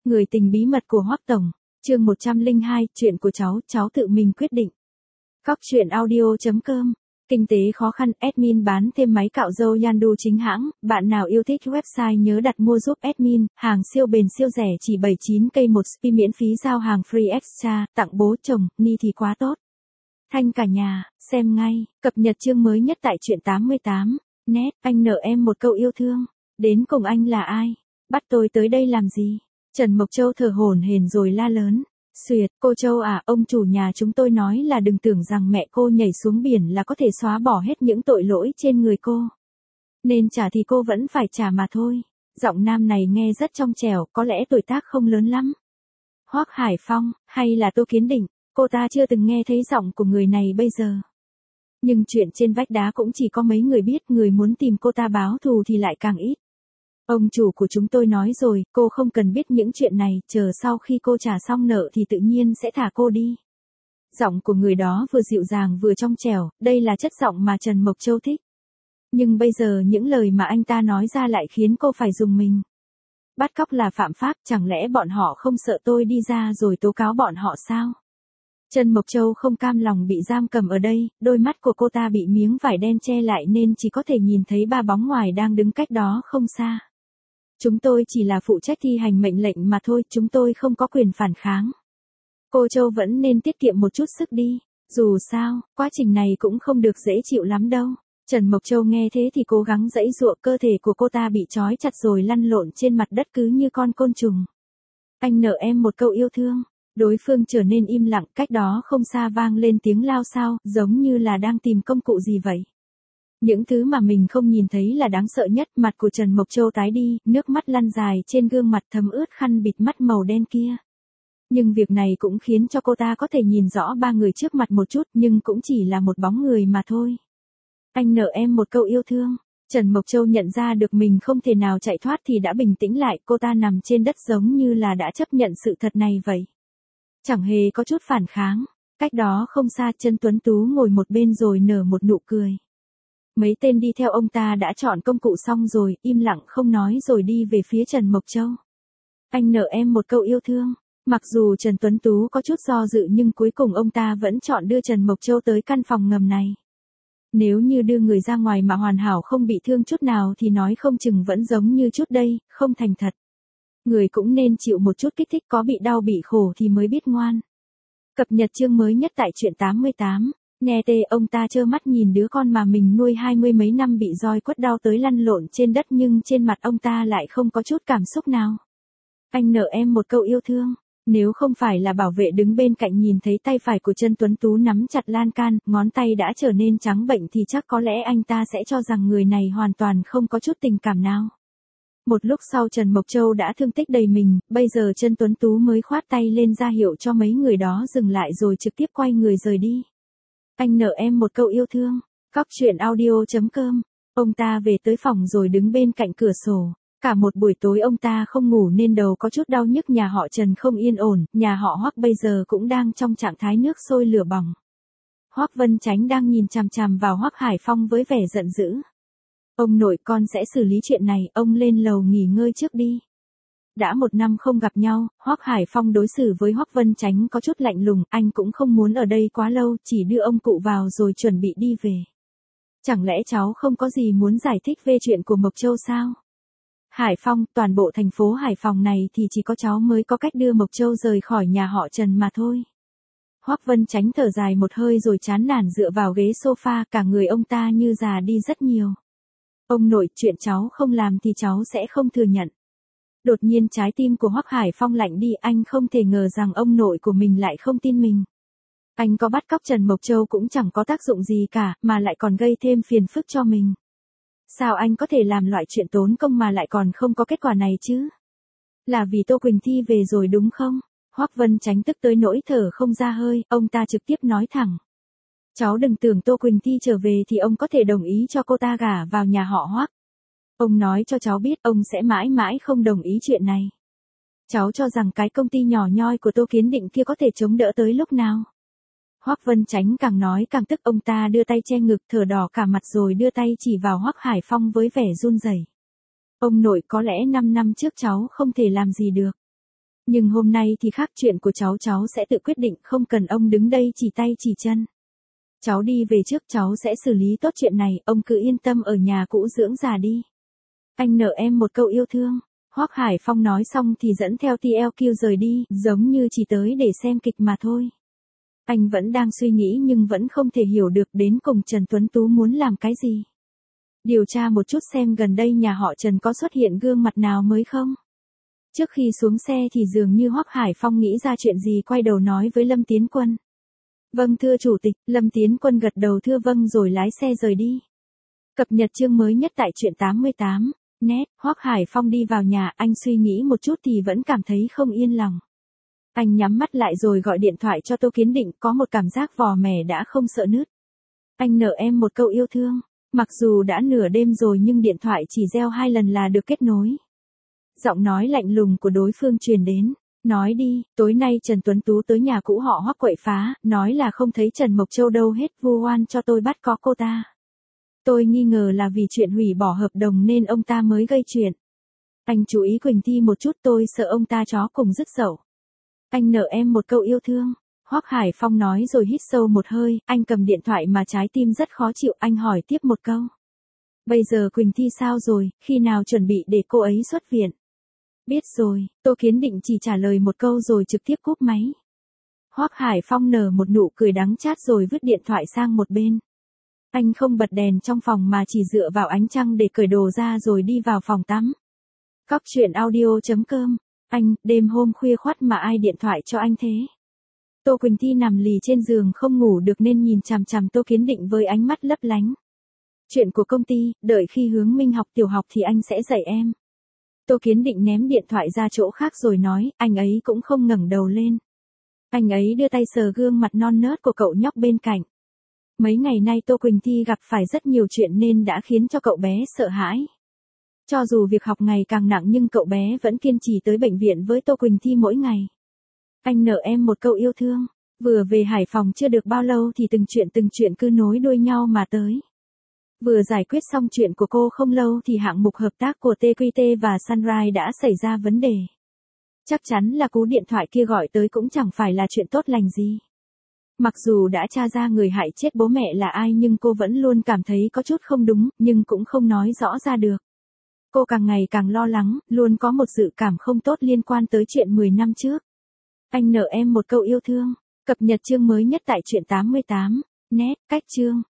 Người tình bí mật của Hoắc Tổng, chương 102, chuyện của cháu tự mình quyết định. Cóc truyện audio.com, kinh tế khó khăn, admin bán thêm máy cạo râu Yandu chính hãng, bạn nào yêu thích website nhớ đặt mua giúp admin, hàng siêu bền siêu rẻ chỉ 79k một spi miễn phí giao hàng free extra, tặng bố chồng, ni thì quá tốt. Thanh cả nhà, xem ngay, cập nhật chương mới nhất tại truyện 88, net, anh nợ em một câu yêu thương, đến cùng anh là ai? Bắt tôi tới đây làm gì? Trần Mộc Châu thở hổn hển rồi la lớn. Xuyệt, cô Châu à, ông chủ nhà chúng tôi nói là đừng tưởng rằng mẹ cô nhảy xuống biển là có thể xóa bỏ hết những tội lỗi trên người cô. Nên trả thì cô vẫn phải trả mà thôi. Giọng nam này nghe rất trong trẻo, có lẽ tuổi tác không lớn lắm. Hoắc Hải Phong, hay là Tô Kiến Định, cô ta chưa từng nghe thấy giọng của người này bây giờ. Nhưng chuyện trên vách đá cũng chỉ có mấy người biết, người muốn tìm cô ta báo thù thì lại càng ít. Ông chủ của chúng tôi nói rồi, cô không cần biết những chuyện này, chờ sau khi cô trả xong nợ thì tự nhiên sẽ thả cô đi. Giọng của người đó vừa dịu dàng vừa trong trẻo, đây là chất giọng mà Trần Mộc Châu thích. Nhưng bây giờ những lời mà anh ta nói ra lại khiến cô phải rùng mình. Bắt cóc là phạm pháp, chẳng lẽ bọn họ không sợ tôi đi ra rồi tố cáo bọn họ sao? Trần Mộc Châu không cam lòng bị giam cầm ở đây, đôi mắt của cô ta bị miếng vải đen che lại nên chỉ có thể nhìn thấy ba bóng ngoài đang đứng cách đó không xa. Chúng tôi chỉ là phụ trách thi hành mệnh lệnh mà thôi, chúng tôi không có quyền phản kháng. Cô Châu vẫn nên tiết kiệm một chút sức đi, dù sao, quá trình này cũng không được dễ chịu lắm đâu. Trần Mộc Châu nghe thế thì cố gắng giãy giụa, cơ thể của cô ta bị trói chặt rồi lăn lộn trên mặt đất cứ như con côn trùng. Anh nợ em một câu yêu thương. Đối phương trở nên im lặng, cách đó không xa vang lên tiếng lao xao, giống như là đang tìm công cụ gì vậy. Những thứ mà mình không nhìn thấy là đáng sợ nhất, mặt của Trần Mộc Châu tái đi, nước mắt lăn dài trên gương mặt thấm ướt khăn bịt mắt màu đen kia. Nhưng việc này cũng khiến cho cô ta có thể nhìn rõ ba người trước mặt một chút, nhưng cũng chỉ là một bóng người mà thôi. Anh nợ em một câu yêu thương. Trần Mộc Châu nhận ra được mình không thể nào chạy thoát thì đã bình tĩnh lại, cô ta nằm trên đất giống như là đã chấp nhận sự thật này vậy. Chẳng hề có chút phản kháng. Cách đó không xa, Trần Tuấn Tú ngồi một bên rồi nở một nụ cười. Mấy tên đi theo ông ta đã chọn công cụ xong rồi, im lặng không nói rồi đi về phía Trần Mộc Châu. Anh nợ em một câu yêu thương. Mặc dù Trần Tuấn Tú có chút do dự nhưng cuối cùng ông ta vẫn chọn đưa Trần Mộc Châu tới căn phòng ngầm này. Nếu như đưa người ra ngoài mà hoàn hảo không bị thương chút nào thì nói không chừng vẫn giống như chút đây, không thành thật. Người cũng nên chịu một chút kích thích, có bị đau bị khổ thì mới biết ngoan. Cập nhật chương mới nhất tại truyện 88. Nghe tê, ông ta trơ mắt nhìn đứa con mà mình nuôi 20 mấy năm bị roi quất đau tới lăn lộn trên đất nhưng trên mặt ông ta lại không có chút cảm xúc nào. Anh nợ em một câu yêu thương. Nếu không phải là bảo vệ đứng bên cạnh nhìn thấy tay phải của Trần Tuấn Tú nắm chặt lan can, ngón tay đã trở nên trắng bệnh thì chắc có lẽ anh ta sẽ cho rằng người này hoàn toàn không có chút tình cảm nào. Một lúc sau Trần Mộc Châu đã thương tích đầy mình, bây giờ Trần Tuấn Tú mới khoát tay lên ra hiệu cho mấy người đó dừng lại rồi trực tiếp quay người rời đi. Anh nợ em một câu yêu thương. Cóc truyện audio.com. Ông ta về tới phòng rồi đứng bên cạnh cửa sổ. Cả một buổi tối ông ta không ngủ nên đầu có chút đau nhức, nhà họ Trần không yên ổn, nhà họ Hoắc bây giờ cũng đang trong trạng thái nước sôi lửa bỏng. Hoắc Vân Chánh đang nhìn chằm chằm vào Hoắc Hải Phong với vẻ giận dữ. Ông nội, con sẽ xử lý chuyện này, ông lên lầu nghỉ ngơi trước đi. Đã 1 năm không gặp nhau, Hoắc Hải Phong đối xử với Hoắc Vân Chánh có chút lạnh lùng, anh cũng không muốn ở đây quá lâu, chỉ đưa ông cụ vào rồi chuẩn bị đi về. Chẳng lẽ cháu không có gì muốn giải thích về chuyện của Mộc Châu sao? Hải Phong, toàn bộ thành phố Hải Phòng này thì chỉ có cháu mới có cách đưa Mộc Châu rời khỏi nhà họ Trần mà thôi. Hoắc Vân Chánh thở dài một hơi rồi chán nản dựa vào ghế sofa, cả người ông ta như già đi rất nhiều. Ông nội, chuyện cháu không làm thì cháu sẽ không thừa nhận. Đột nhiên trái tim của Hoắc Hải Phong lạnh đi, anh không thể ngờ rằng ông nội của mình lại không tin mình. Anh có bắt cóc Trần Mộc Châu cũng chẳng có tác dụng gì cả, mà lại còn gây thêm phiền phức cho mình. Sao anh có thể làm loại chuyện tốn công mà lại còn không có kết quả này chứ? Là vì Tô Quỳnh Thi về rồi đúng không? Hoắc Vân Chánh tức tới nỗi thở không ra hơi, ông ta trực tiếp nói thẳng. Cháu đừng tưởng Tô Quỳnh Thi trở về thì ông có thể đồng ý cho cô ta gả vào nhà họ Hoắc. Ông nói cho cháu biết ông sẽ mãi mãi không đồng ý chuyện này. Cháu cho rằng cái công ty nhỏ nhoi của Tô Kiến Định kia có thể chống đỡ tới lúc nào? Hoắc Vân Chánh càng nói càng tức, ông ta đưa tay che ngực thở đỏ cả mặt rồi đưa tay chỉ vào Hoắc Hải Phong với vẻ run rẩy. Ông nội, có lẽ 5 năm trước cháu không thể làm gì được. Nhưng hôm nay thì khác, chuyện của cháu sẽ tự quyết định, không cần ông đứng đây chỉ tay chỉ chân. Cháu đi về trước, cháu sẽ xử lý tốt chuyện này, ông cứ yên tâm ở nhà cũ dưỡng già đi. Anh nợ em một câu yêu thương. Hoắc Hải Phong nói xong thì dẫn theo TLQ rời đi, giống như chỉ tới để xem kịch mà thôi. Anh vẫn đang suy nghĩ nhưng vẫn không thể hiểu được đến cùng Trần Tuấn Tú muốn làm cái gì. Điều tra một chút xem gần đây nhà họ Trần có xuất hiện gương mặt nào mới không. Trước khi xuống xe thì dường như Hoắc Hải Phong nghĩ ra chuyện gì, quay đầu nói với Lâm Tiến Quân. Vâng thưa chủ tịch, Lâm Tiến Quân gật đầu thưa vâng rồi lái xe rời đi. Cập nhật chương mới nhất tại truyện 88. Net, Hoắc Hải Phong đi vào nhà, anh suy nghĩ một chút thì vẫn cảm thấy không yên lòng. Anh nhắm mắt lại rồi gọi điện thoại cho Tô Kiến Định, có một cảm giác vò mẻ đã không sợ nứt. Anh nợ em một câu yêu thương. Mặc dù đã nửa đêm rồi nhưng điện thoại chỉ reo 2 lần là được kết nối. Giọng nói lạnh lùng của đối phương truyền đến. Nói đi, tối nay Trần Tuấn Tú tới nhà cũ họ Hoắc quậy phá, nói là không thấy Trần Mộc Châu đâu hết, vu oan cho tôi bắt có cô ta. Tôi nghi ngờ là vì chuyện hủy bỏ hợp đồng nên ông ta mới gây chuyện. Anh chú ý Quỳnh Thi một chút, tôi sợ ông ta chó cùng dứt dậu. Anh nợ em một câu yêu thương. Hoắc Hải Phong nói rồi hít sâu một hơi, anh cầm điện thoại mà trái tim rất khó chịu, anh hỏi tiếp một câu. Bây giờ Quỳnh Thi sao rồi, khi nào chuẩn bị để cô ấy xuất viện? Biết rồi, Tô Kiến Định chỉ trả lời một câu rồi trực tiếp cúp máy. Hoắc Hải Phong nở một nụ cười đắng chát rồi vứt điện thoại sang một bên. Anh không bật đèn trong phòng mà chỉ dựa vào ánh trăng để cởi đồ ra rồi đi vào phòng tắm. Cóc truyện audio.com. Anh, đêm hôm khuya khoắt mà ai điện thoại cho anh thế? Tô Quỳnh Thi nằm lì trên giường không ngủ được nên nhìn chằm chằm Tô Kiến Định với ánh mắt lấp lánh. Chuyện của công ty, đợi khi Hướng Minh học tiểu học thì anh sẽ dạy em. Tô Kiến Định ném điện thoại ra chỗ khác rồi nói, anh ấy cũng không ngẩng đầu lên. Anh ấy đưa tay sờ gương mặt non nớt của cậu nhóc bên cạnh. Mấy ngày nay Tô Quỳnh Thi gặp phải rất nhiều chuyện nên đã khiến cho cậu bé sợ hãi. Cho dù việc học ngày càng nặng nhưng cậu bé vẫn kiên trì tới bệnh viện với Tô Quỳnh Thi mỗi ngày. Anh nợ em một câu yêu thương. Vừa về Hải Phòng chưa được bao lâu thì từng chuyện cứ nối đuôi nhau mà tới. Vừa giải quyết xong chuyện của cô không lâu thì hạng mục hợp tác của TQT và Sunrise đã xảy ra vấn đề. Chắc chắn là cú điện thoại kia gọi tới cũng chẳng phải là chuyện tốt lành gì. Mặc dù đã tra ra người hại chết bố mẹ là ai nhưng cô vẫn luôn cảm thấy có chút không đúng, nhưng cũng không nói rõ ra được. Cô càng ngày càng lo lắng, luôn có một dự cảm không tốt liên quan tới chuyện 10 năm trước. Anh nợ em một câu yêu thương. Cập nhật chương mới nhất tại truyện 88. Net, cách chương.